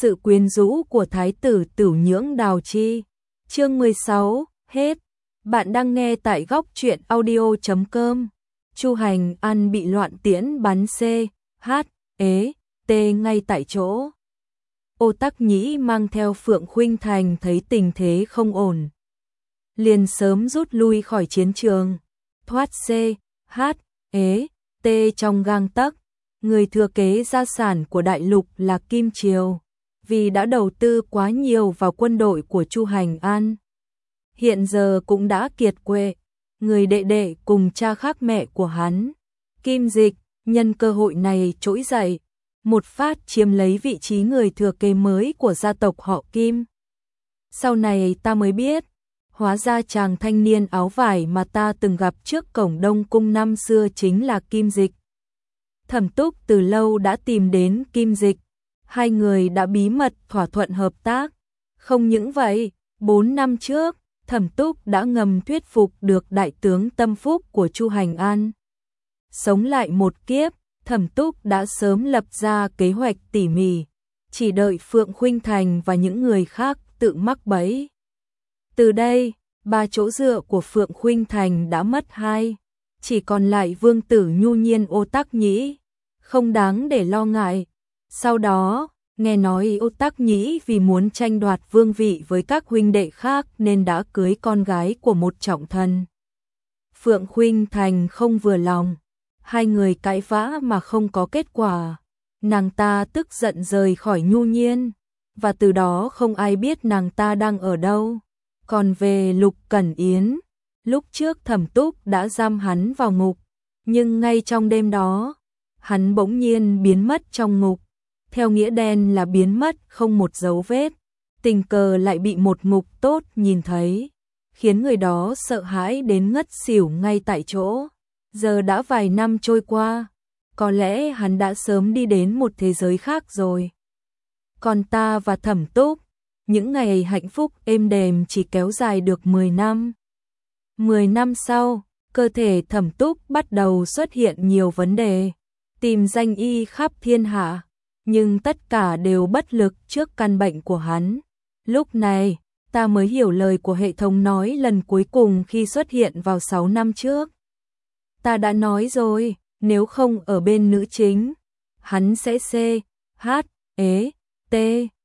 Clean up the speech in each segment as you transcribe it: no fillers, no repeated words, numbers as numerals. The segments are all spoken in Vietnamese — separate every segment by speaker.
Speaker 1: sự quyến rũ của thái tử Tửu Nhưỡng Đào Chi. Chương 16, hết. Bạn đang nghe tại góc truyện audio.com. Chu Hành An bị loạn tiễn bắn C, H, ế, T ngay tại chỗ. Ô Tắc Nhĩ mang theo Phượng Khuynh Thành thấy tình thế không ổn, liền sớm rút lui khỏi chiến trường. Thoát C, H, ế, T trong gang tấc. Người thừa kế gia sản của đại lục là Kim Triều, vì đã đầu tư quá nhiều vào quân đội của Chu Hành An. Hiện giờ cũng đã kiệt quệ, người đệ đệ cùng cha khác mẹ của hắn, Kim Dịch, nhân cơ hội này trỗi dậy, một phát chiếm lấy vị trí người thừa kế mới của gia tộc họ Kim. Sau này ta mới biết, hóa ra chàng thanh niên áo vải mà ta từng gặp trước cổng Đông Cung năm xưa chính là Kim Dịch. Thẩm Túc từ lâu đã tìm đến Kim Dịch, hai người đã bí mật thỏa thuận hợp tác. Không những vậy, 4 năm trước, Thẩm Túc đã ngầm thuyết phục được đại tướng tâm phúc của Chu Hành An. Sống lại một kiếp, Thẩm Túc đã sớm lập ra kế hoạch tỉ mỉ, chỉ đợi Phượng Khuynh Thành và những người khác tự mắc bẫy. Từ đây, 3 chỗ dựa của Phượng Khuynh Thành đã mất 2, chỉ còn lại Vương tử Nhu Nhiên Ô Tắc Nhĩ, không đáng để lo ngại. Sau đó, nghe nói Ô Tắc Nhĩ vì muốn tranh đoạt vương vị với các huynh đệ khác nên đã cưới con gái của một trọng thần. Phượng Khuynh Thành không vừa lòng, hai người cãi vã mà không có kết quả. Nàng ta tức giận rời khỏi Nhu Nhiên, và từ đó không ai biết nàng ta đang ở đâu. Còn về Lục Cẩn Yến, lúc trước Thẩm Túc đã giam hắn vào ngục, nhưng ngay trong đêm đó, hắn bỗng nhiên biến mất trong ngục. Theo nghĩa đen là biến mất không một dấu vết, tình cờ lại bị một ngục tốt nhìn thấy, khiến người đó sợ hãi đến ngất xỉu ngay tại chỗ. Giờ đã vài năm trôi qua, có lẽ hắn đã sớm đi đến một thế giới khác rồi. Còn ta và Thẩm Túc, những ngày hạnh phúc êm đềm chỉ kéo dài được 10 năm. 10 năm sau, cơ thể Thẩm Túc bắt đầu xuất hiện nhiều vấn đề, tìm danh y khắp thiên hạ, nhưng tất cả đều bất lực trước căn bệnh của hắn. Lúc này, ta mới hiểu lời của hệ thống nói lần cuối cùng khi xuất hiện vào 6 năm trước. Ta đã nói rồi, nếu không ở bên nữ chính, hắn sẽ C, H, ế, T.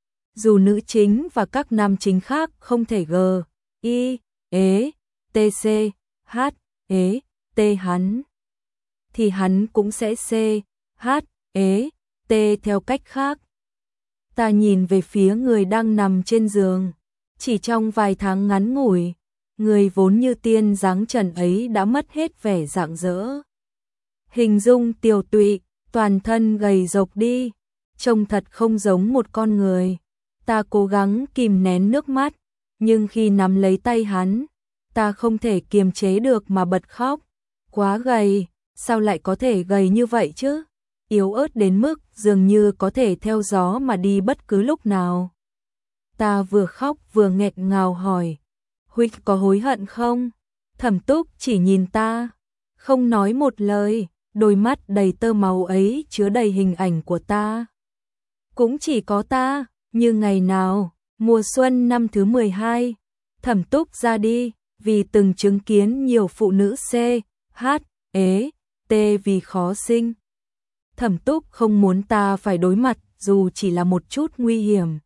Speaker 1: Dù nữ chính và các nam chính khác không thể G, I, ế, T, C, H, ế, T hắn, thì hắn cũng sẽ C, H, ế, T theo cách khác. Ta nhìn về phía người đang nằm trên giường, chỉ trong vài tháng ngắn ngủi, người vốn như tiên dáng trần ấy đã mất hết vẻ rạng rỡ. Hình dung tiều tụy, toàn thân gầy rộc đi, trông thật không giống một con người. Ta cố gắng kìm nén nước mắt, nhưng khi nắm lấy tay hắn, ta không thể kiềm chế được mà bật khóc. Quá gầy, sao lại có thể gầy như vậy chứ? Yếu ớt đến mức dường như có thể theo gió mà đi bất cứ lúc nào. Ta vừa khóc vừa nghẹn ngào hỏi, huynh có hối hận không? Thẩm Túc chỉ nhìn ta, không nói một lời, đôi mắt đầy tơ máu ấy chứa đầy hình ảnh của ta. Cũng chỉ có ta, như ngày nào, mùa xuân năm thứ 12, Thẩm Túc ra đi, vì từng chứng kiến nhiều phụ nữ C, H, ế, T vì khó sinh. Thẩm Túc không muốn ta phải đối mặt dù chỉ là một chút nguy hiểm,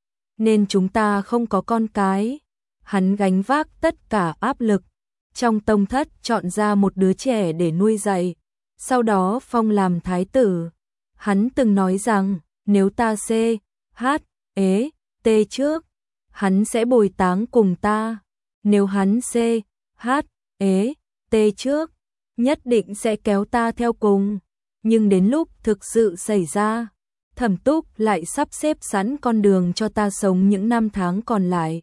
Speaker 1: nên chúng ta không có con cái. Hắn gánh vác tất cả áp lực, trong tông thất chọn ra một đứa trẻ để nuôi dạy, sau đó phong làm thái tử. Hắn từng nói rằng, nếu ta C, H, ế, T trước, hắn sẽ bồi táng cùng ta. Nếu hắn C, H, ế, T trước, nhất định sẽ kéo ta theo cùng. Nhưng đến lúc thực sự xảy ra, Thẩm Túc lại sắp xếp sẵn con đường cho ta sống những năm tháng còn lại.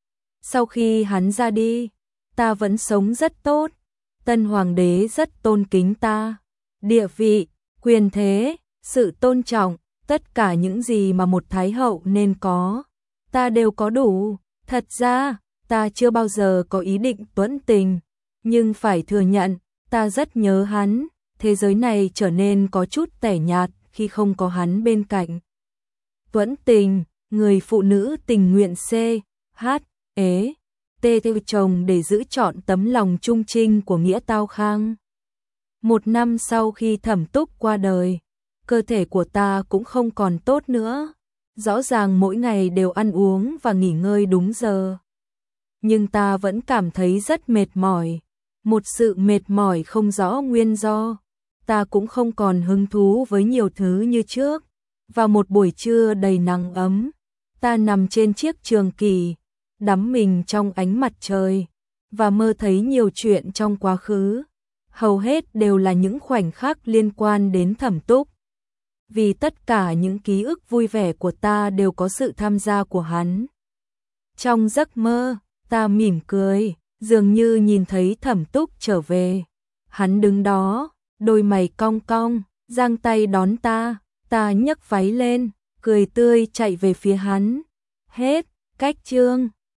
Speaker 1: Sau khi hắn ra đi, ta vẫn sống rất tốt. Tân hoàng đế rất tôn kính ta. Địa vị, quyền thế, sự tôn trọng, tất cả những gì mà một thái hậu nên có, ta đều có đủ. Thật ra, ta chưa bao giờ có ý định tuẫn tình, nhưng phải thừa nhận, ta rất nhớ hắn. Thế giới này trở nên có chút tẻ nhạt khi không có hắn bên cạnh. Tuẫn tình, người phụ nữ tình nguyện C, H, ế, T theo chồng để giữ trọn tấm lòng trung trinh của Nghĩa Tao Khang. 1 năm sau khi Thẩm Túc qua đời, cơ thể của ta cũng không còn tốt nữa. Rõ ràng mỗi ngày đều ăn uống và nghỉ ngơi đúng giờ. Nhưng ta vẫn cảm thấy rất mệt mỏi. Một sự mệt mỏi không rõ nguyên do. Ta cũng không còn hứng thú với nhiều thứ như trước. Vào một buổi trưa đầy nắng ấm, ta nằm trên chiếc trường kỷ, đắm mình trong ánh mặt trời, và mơ thấy nhiều chuyện trong quá khứ. Hầu hết đều là những khoảnh khắc liên quan đến Thẩm Túc. Vì tất cả những ký ức vui vẻ của ta đều có sự tham gia của hắn. Trong giấc mơ, ta mỉm cười, dường như nhìn thấy Thẩm Túc trở về. Hắn đứng đó, đôi mày cong cong, giang tay đón ta, ta nhấc váy lên, cười tươi chạy về phía hắn. Hết, cách chương.